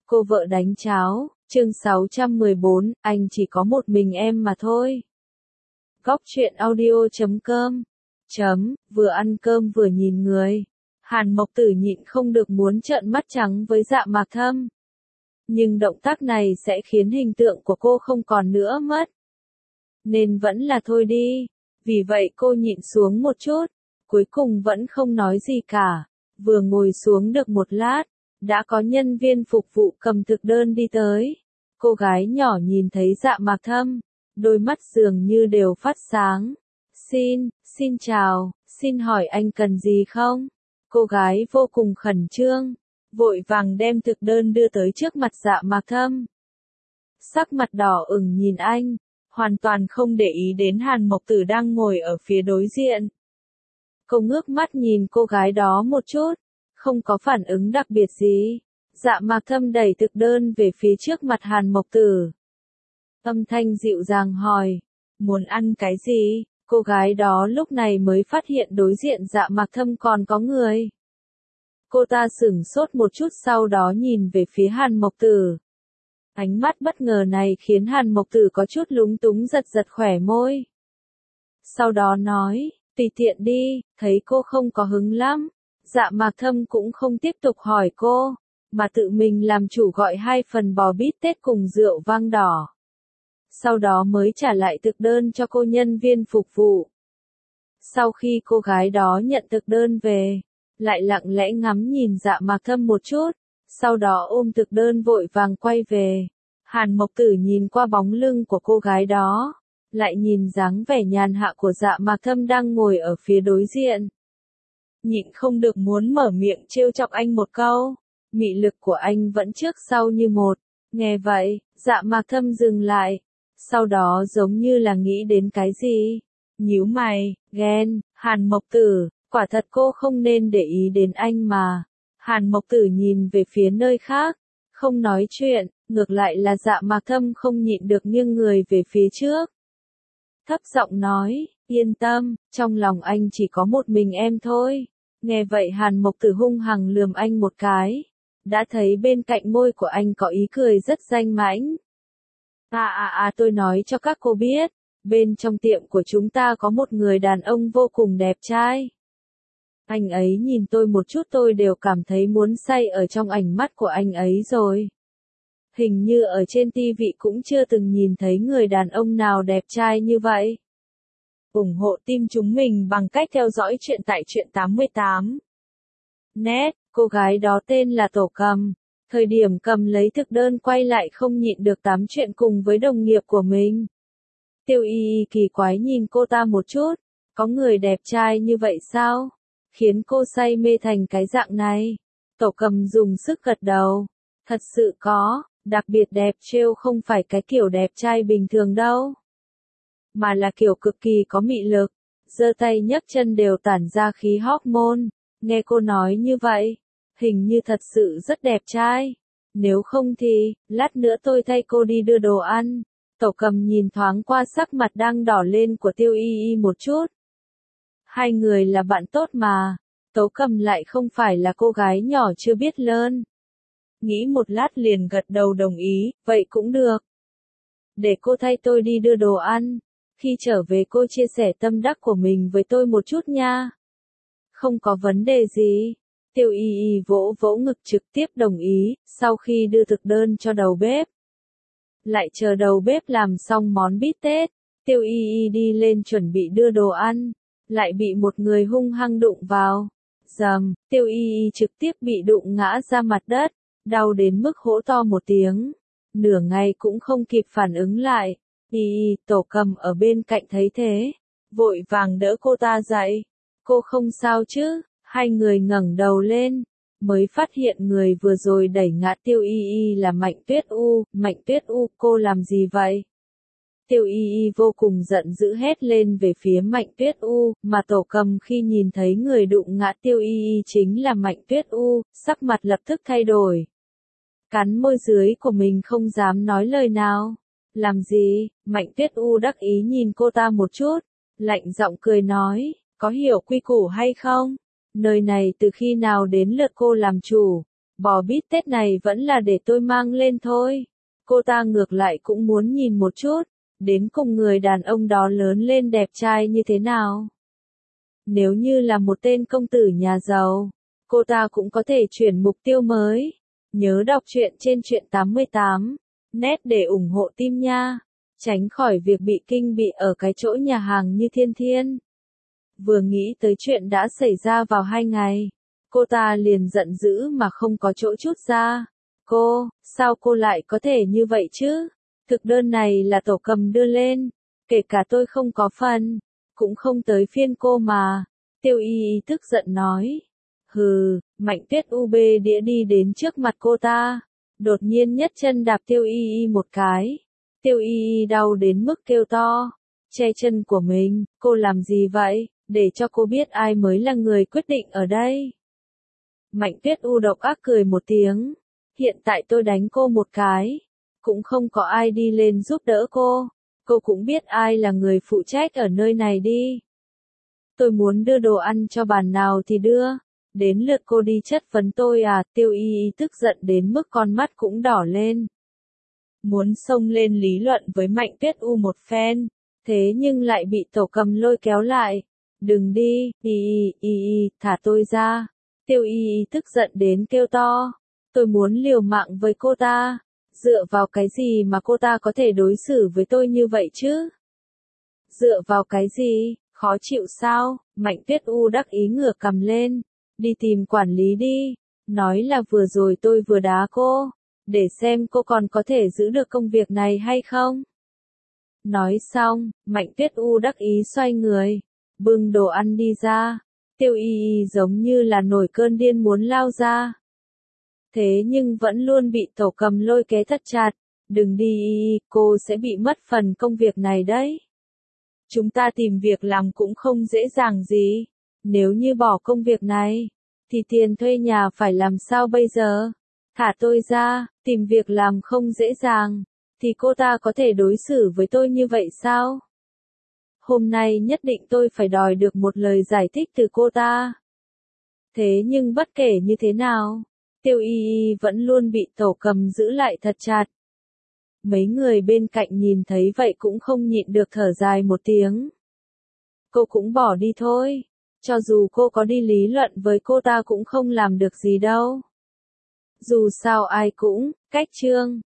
Cô vợ đánh cháo, chương 614, anh chỉ có một mình em mà thôi. Góc truyện audio.com Vừa ăn cơm vừa nhìn người. Hàn Mộc Tử nhịn không được muốn trợn mắt trắng với Dạ Mạc Thâm. Nhưng động tác này sẽ khiến hình tượng của cô không còn nữa mất. Nên vẫn là thôi đi. Vì vậy cô nhịn xuống một chút. Cuối cùng vẫn không nói gì cả. Vừa ngồi xuống được một lát, đã có nhân viên phục vụ cầm thực đơn đi tới. Cô gái nhỏ nhìn thấy Dạ Mạc Thâm, đôi mắt dường như đều phát sáng. Xin chào, xin hỏi anh cần gì không? Cô gái vô cùng khẩn trương, vội vàng đem thực đơn đưa tới trước mặt Dạ Mạc Thâm. Sắc mặt đỏ ửng nhìn anh, hoàn toàn không để ý đến Hàn Mộc Tử đang ngồi ở phía đối diện. Cô ngước mắt nhìn cô gái đó một chút, không có phản ứng đặc biệt gì. Dạ Mạc Thâm đẩy thực đơn về phía trước mặt Hàn Mộc Tử. Âm thanh dịu dàng hỏi, muốn ăn cái gì? Cô gái đó lúc này mới phát hiện đối diện Dạ Mạc Thâm còn có người. Cô ta sửng sốt một chút sau đó nhìn về phía Hàn Mộc Tử. Ánh mắt bất ngờ này khiến Hàn Mộc Tử có chút lúng túng giật khỏe môi. Sau đó nói, tùy tiện đi, thấy cô không có hứng lắm. Dạ Mạc Thâm cũng không tiếp tục hỏi cô, mà tự mình làm chủ gọi 2 phần bò bít tết cùng rượu vang đỏ. Sau đó mới trả lại thực đơn cho cô nhân viên phục vụ. Sau khi cô gái đó nhận thực đơn về, lại lặng lẽ ngắm nhìn Dạ Mạc Thâm một chút, sau đó ôm thực đơn vội vàng quay về. Hàn Mộc Tử nhìn qua bóng lưng của cô gái đó, lại nhìn dáng vẻ nhàn hạ của Dạ Mạc Thâm đang ngồi ở phía đối diện. Nhịn không được muốn mở miệng trêu chọc anh một câu, mị lực của anh vẫn trước sau như một. Nghe vậy, Dạ Mạc Thâm dừng lại, sau đó giống như là nghĩ đến cái gì, nhíu mày, ghen. Hàn Mộc Tử, quả thật cô không nên để ý đến anh mà. Hàn Mộc Tử nhìn về phía nơi khác, không nói chuyện, ngược lại là Dạ Mạc Thâm không nhịn được nghiêng người về phía trước. Thấp giọng nói, yên tâm, trong lòng anh chỉ có một mình em thôi. Nghe vậy Hàn Mộc Tử hung hăng lườm anh một cái. Đã thấy bên cạnh môi của anh có ý cười rất danh mãnh. Tôi nói cho các cô biết, bên trong tiệm của chúng ta có một người đàn ông vô cùng đẹp trai. Anh ấy nhìn tôi một chút tôi đều cảm thấy muốn say ở trong ánh mắt của anh ấy rồi. Hình như ở trên TV cũng chưa từng nhìn thấy người đàn ông nào đẹp trai như vậy. Ủng hộ team chúng mình bằng cách theo dõi chuyện tại truyện 88. Net, cô gái đó tên là Tổ Cầm. Thời điểm cầm lấy thực đơn quay lại không nhịn được tám chuyện cùng với đồng nghiệp của mình. Tiêu Y kỳ quái nhìn cô ta một chút. Có người đẹp trai như vậy sao? Khiến cô say mê thành cái dạng này. Tổ Cầm dùng sức gật đầu. Thật sự có, đặc biệt đẹp trêu không phải cái kiểu đẹp trai bình thường đâu. Mà là kiểu cực kỳ có mị lực. Giơ tay nhấc chân đều tản ra khí hormone. Nghe cô nói như vậy, hình như thật sự rất đẹp trai. Nếu không thì, lát nữa tôi thay cô đi đưa đồ ăn. Tổ Cầm nhìn thoáng qua sắc mặt đang đỏ lên của Tiêu Y một chút. Hai người là bạn tốt mà. Tố Cầm lại không phải là cô gái nhỏ chưa biết lớn. Nghĩ một lát liền gật đầu đồng ý, vậy cũng được. Để cô thay tôi đi đưa đồ ăn. Khi trở về cô chia sẻ tâm đắc của mình với tôi một chút nha. Không có vấn đề gì. Tiêu Y vỗ vỗ ngực trực tiếp đồng ý, sau khi đưa thực đơn cho đầu bếp. Lại chờ đầu bếp làm xong món bít tết, Tiêu Y đi lên chuẩn bị đưa đồ ăn, lại bị một người hung hăng đụng vào. Dầm, Tiêu Y trực tiếp bị đụng ngã ra mặt đất, đau đến mức hỗ to một tiếng. Nửa ngày cũng không kịp phản ứng lại. Tổ Cầm ở bên cạnh thấy thế, vội vàng đỡ cô ta dậy. Cô không sao chứ? Hai người ngẩng đầu lên, mới phát hiện người vừa rồi đẩy ngã Tiêu Y là Mạnh Tuyết U. Mạnh Tuyết U, cô làm gì vậy? Tiêu Y vô cùng giận dữ hét lên về phía Mạnh Tuyết U, mà Tổ Cầm khi nhìn thấy người đụng ngã Tiêu Y chính là Mạnh Tuyết U, sắc mặt lập tức thay đổi. Cắn môi dưới của mình không dám nói lời nào. Làm gì? Mạnh Tuyết U đắc ý nhìn cô ta một chút, lạnh giọng cười nói, có hiểu quy củ hay không? Nơi này từ khi nào đến lượt cô làm chủ? Bò bít tết này vẫn là để tôi mang lên thôi. Cô ta ngược lại cũng muốn nhìn một chút, đến cùng người đàn ông đó lớn lên đẹp trai như thế nào. Nếu như là một tên công tử nhà giàu, cô ta cũng có thể chuyển mục tiêu mới. Nhớ đọc truyện trên truyện 88, net để ủng hộ team nha. Tránh khỏi việc bị kinh bị ở cái chỗ nhà hàng như Thiên Thiên. Vừa nghĩ tới chuyện đã xảy ra vào 2 ngày, cô ta liền giận dữ mà không có chỗ trút ra. Sao cô lại có thể như vậy chứ? Thực đơn này là Tổ Cầm đưa lên, kể cả tôi không có phần, cũng không tới phiên cô mà. Tiêu Y Y tức giận nói. Hừ, Mạnh Tuyết u bê đĩa đi đến trước mặt cô ta, đột nhiên nhất chân đạp Tiêu Y Y một cái. Tiêu Y Y đau đến mức kêu to, che chân của mình, cô làm gì vậy, để cho cô biết ai mới là người quyết định ở đây. Mạnh Tuyết u độc ác cười một tiếng, hiện tại tôi đánh cô một cái, cũng không có ai đi lên giúp đỡ cô cũng biết ai là người phụ trách ở nơi này đi. Tôi muốn đưa đồ ăn cho bàn nào thì đưa, đến lượt cô đi chất vấn tôi à, Tiêu Y Y tức giận đến mức con mắt cũng đỏ lên. Muốn xông lên lý luận với Mạnh Tuyết u một phen, thế nhưng lại bị Tổ Cầm lôi kéo lại. Đừng đi, thả tôi ra. Tiêu Y Y tức giận đến kêu to. Tôi muốn liều mạng với cô ta. Dựa vào cái gì mà cô ta có thể đối xử với tôi như vậy chứ? Dựa vào cái gì? Khó chịu sao? Mạnh Tuyết u đắc ý ngửa cằm lên. Đi tìm quản lý đi. Nói là vừa rồi tôi vừa đá cô. Để xem cô còn có thể giữ được công việc này hay không? Nói xong, Mạnh Tuyết u đắc ý xoay người, bưng đồ ăn đi ra. Tiêu Y Y giống như là nổi cơn điên muốn lao ra. Thế nhưng vẫn luôn bị Tổ Cầm lôi kéo thật chặt. Đừng đi Y, cô sẽ bị mất phần công việc này đấy. Chúng ta tìm việc làm cũng không dễ dàng gì. Nếu như bỏ công việc này, thì tiền thuê nhà phải làm sao bây giờ? Thả tôi ra, tìm việc làm không dễ dàng, thì cô ta có thể đối xử với tôi như vậy sao? Hôm nay nhất định tôi phải đòi được một lời giải thích từ cô ta. Thế nhưng bất kể như thế nào, Tiêu Y Y vẫn luôn bị Tổ Cầm giữ lại thật chặt. Mấy người bên cạnh nhìn thấy vậy cũng không nhịn được thở dài một tiếng. Cô cũng bỏ đi thôi, cho dù cô có đi lý luận với cô ta cũng không làm được gì đâu. Dù sao ai cũng, cách chương.